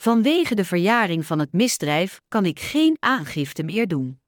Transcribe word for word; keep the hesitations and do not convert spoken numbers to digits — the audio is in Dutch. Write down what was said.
Vanwege de verjaring van het misdrijf kan ik geen aangifte meer doen.